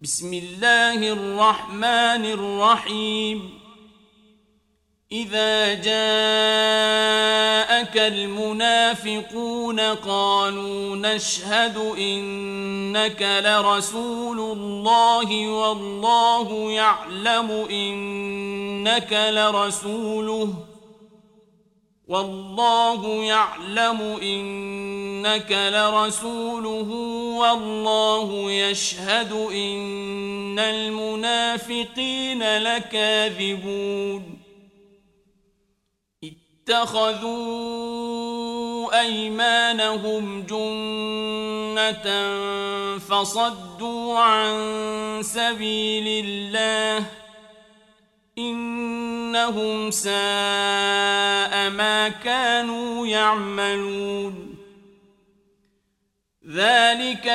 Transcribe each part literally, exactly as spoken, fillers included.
بسم الله الرحمن الرحيم إذا جاءك المنافقون قالوا نشهد إنك لرسول الله والله يعلم إنك لرسوله والله يعلم إنك لرسوله والله يشهد إن المنافقين لكاذبون اتخذوا أيمانهم جنة فصدوا عن سبيل الله إنهم ساء ما كانوا يعملون ذلك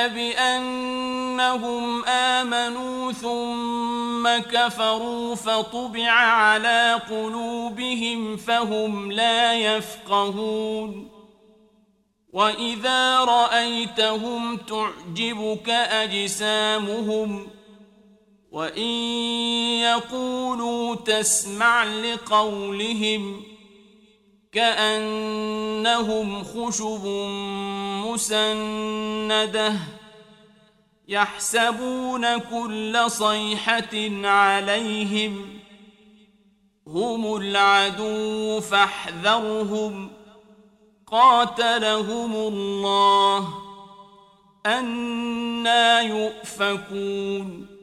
بأنهم آمنوا ثم كفروا فطبع على قلوبهم فهم لا يفقهون وإذا رأيتهم تعجبك أجسامهم وإن يقولوا تسمع لقولهم كأنهم خشب مسندة يحسبون كل صيحة عليهم هم العدو فاحذرهم قاتلهم الله أنى يؤفكون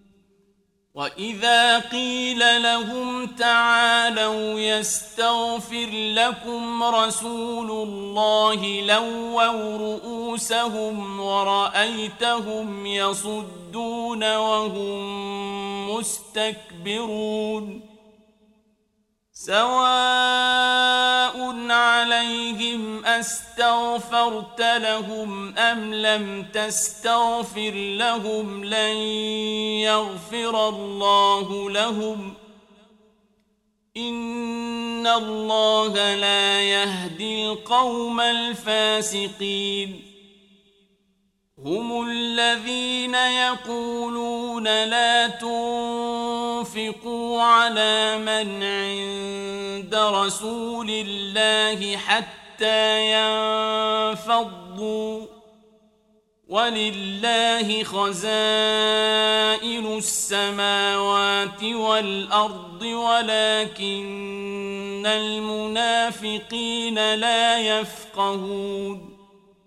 وإذا قيل لهم تعالوا يستغفر لكم رسول الله لووا رؤوسهم ورأيتهم يصدون وهم مستكبرون سواء عليهم أستغفرت لهم أم لم تستغفر لهم لن يغفر الله لهم إن الله لا يهدي القوم الفاسقين هم الذين يقولون لا تنفقوا على من عند رسول الله حتى ينفضوا ولله خزائن السماوات والأرض ولكن المنافقين لا يفقهون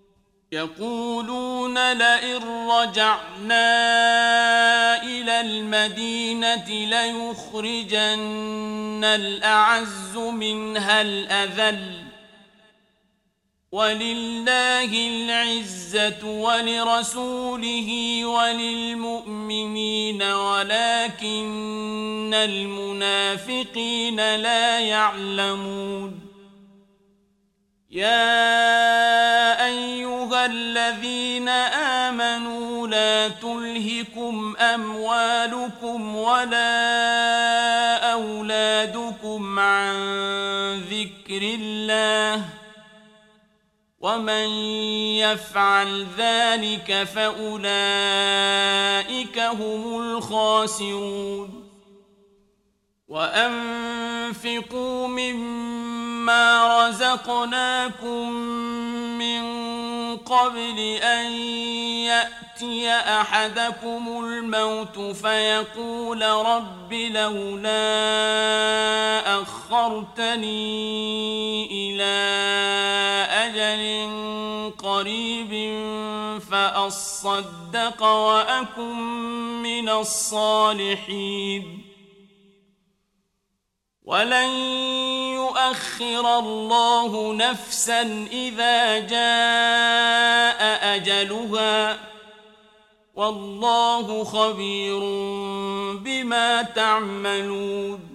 يقولون لئن رجعنا إلى المدينة ليخرجن الأعز منها الأذل ولله العزة ولرسوله وللمؤمنين ولكن المنافقين لا يعلمون يا أيها الذين آمنوا لا تلهكم أموالكم ولا أولادكم عن ذكر الله ومن يفعل ذلك فأولئك هم الخاسرون وأنفقوا مما رزقناكم من قبل أن يأتي أحدكم الموت فيقول رب لولا أخرتني إلى أجل قريب فأصدق وأكن من الصالحين ولن يؤخر الله نفسا إذا جاء أجلها والله خبير بما تعملون